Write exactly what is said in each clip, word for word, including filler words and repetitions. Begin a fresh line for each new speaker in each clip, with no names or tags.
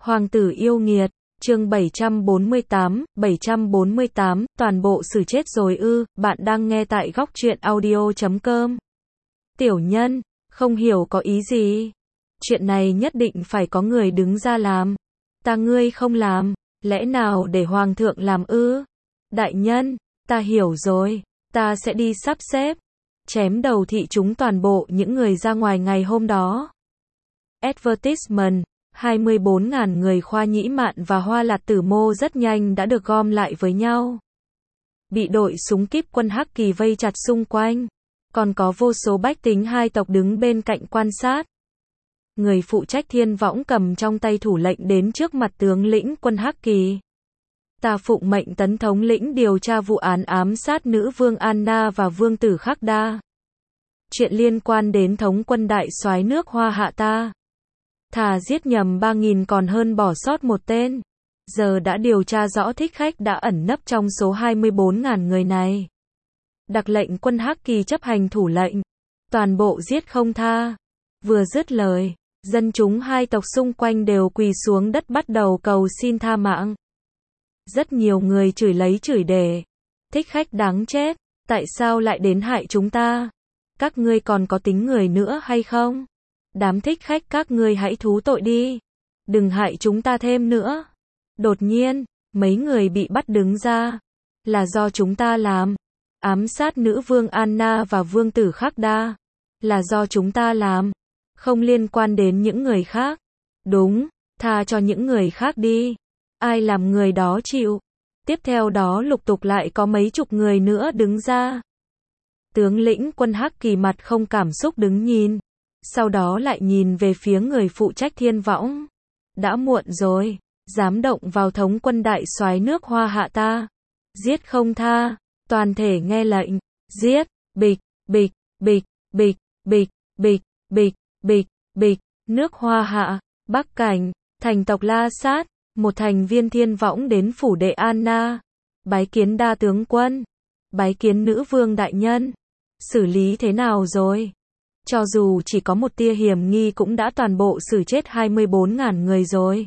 Hoàng tử yêu nghiệt, chương bảy trăm bốn mươi tám, bảy trăm bốn mươi tám, toàn bộ xử chết rồi ư, bạn đang nghe tại góc truyện audio chấm com. Tiểu nhân, không hiểu có ý gì. Chuyện này nhất định phải có người đứng ra làm. Ta ngươi không làm, lẽ nào để hoàng thượng làm ư? Đại nhân, ta hiểu rồi, ta sẽ đi sắp xếp. Chém đầu thị chúng toàn bộ những người ra ngoài ngày hôm đó. Advertisement, hai mươi bốn nghìn người Khoa Nhĩ Mạn và Hoa Lạt Tử Mô rất nhanh đã được gom lại với nhau. Bị đội súng kíp quân Hắc Kỳ vây chặt xung quanh. Còn có vô số bách tính hai tộc đứng bên cạnh quan sát. Người phụ trách Thiên Võng cầm trong tay thủ lệnh đến trước mặt tướng lĩnh quân Hắc Kỳ. Ta phụng mệnh tấn thống lĩnh điều tra vụ án ám sát nữ vương Anna và vương tử Khắc Đa. Chuyện liên quan đến thống quân đại soái nước Hoa Hạ ta. Thà giết nhầm ba nghìn còn hơn bỏ sót một tên. Giờ đã điều tra rõ thích khách đã ẩn nấp trong số hai mươi bốn nghìn người này. Đặc lệnh quân Hắc Kỳ chấp hành thủ lệnh. Toàn bộ giết không tha. Vừa dứt lời, dân chúng hai tộc xung quanh đều quỳ xuống đất bắt đầu cầu xin tha mạng. Rất nhiều người chửi lấy chửi để. Thích khách đáng chết, tại sao lại đến hại chúng ta? Các ngươi còn có tính người nữa hay không? Đám thích khách các ngươi hãy thú tội đi. Đừng hại chúng ta thêm nữa. Đột nhiên, mấy người bị bắt đứng ra. Là do chúng ta làm. Ám sát nữ vương Anna và vương tử Khắc Đa. Là do chúng ta làm. Không liên quan đến những người khác. Đúng, tha cho những người khác đi. Ai làm người đó chịu. Tiếp theo đó lục tục lại có mấy chục người nữa đứng ra. Tướng lĩnh quân Hắc Kỳ mặt không cảm xúc đứng nhìn. Sau đó lại nhìn về phía người phụ trách Thiên Võng. Đã muộn rồi, dám động vào thống quân đại soái nước Hoa Hạ ta. Giết không tha, toàn thể nghe lệnh, giết, bịch, bịch, bịch, bịch, bịch, bịch, bịch, bịch, bịch, nước Hoa Hạ, Bắc Cảnh, thành tộc La Sát, một thành viên Thiên Võng đến phủ đệ Anna. Bái kiến đa tướng quân, bái kiến nữ vương đại nhân. Xử lý thế nào rồi? Cho dù chỉ có một tia hiểm nghi cũng đã toàn bộ xử chết hai mươi bốn nghìn người rồi.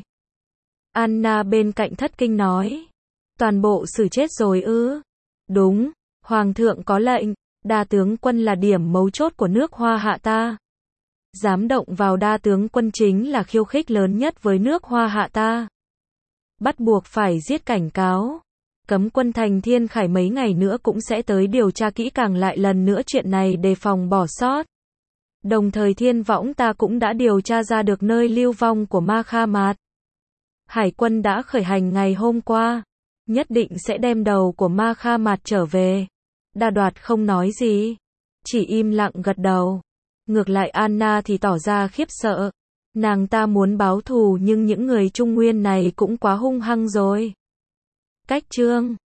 Anna bên cạnh thất kinh nói. Toàn bộ xử chết rồi ư? Đúng, Hoàng thượng có lệnh, đa tướng quân là điểm mấu chốt của nước Hoa Hạ ta. Dám động vào đa tướng quân chính là khiêu khích lớn nhất với nước Hoa Hạ ta. Bắt buộc phải giết cảnh cáo. Cấm quân thành Thiên Khải mấy ngày nữa cũng sẽ tới điều tra kỹ càng lại lần nữa chuyện này đề phòng bỏ sót. Đồng thời Thiên Võng ta cũng đã điều tra ra được nơi lưu vong của Ma Kha Mạt. Hải quân đã khởi hành ngày hôm qua. Nhất định sẽ đem đầu của Ma Kha Mạt trở về. Đa Đoạt không nói gì. Chỉ im lặng gật đầu. Ngược lại Anna thì tỏ ra khiếp sợ. Nàng ta muốn báo thù nhưng những người Trung Nguyên này cũng quá hung hăng rồi. Cách chương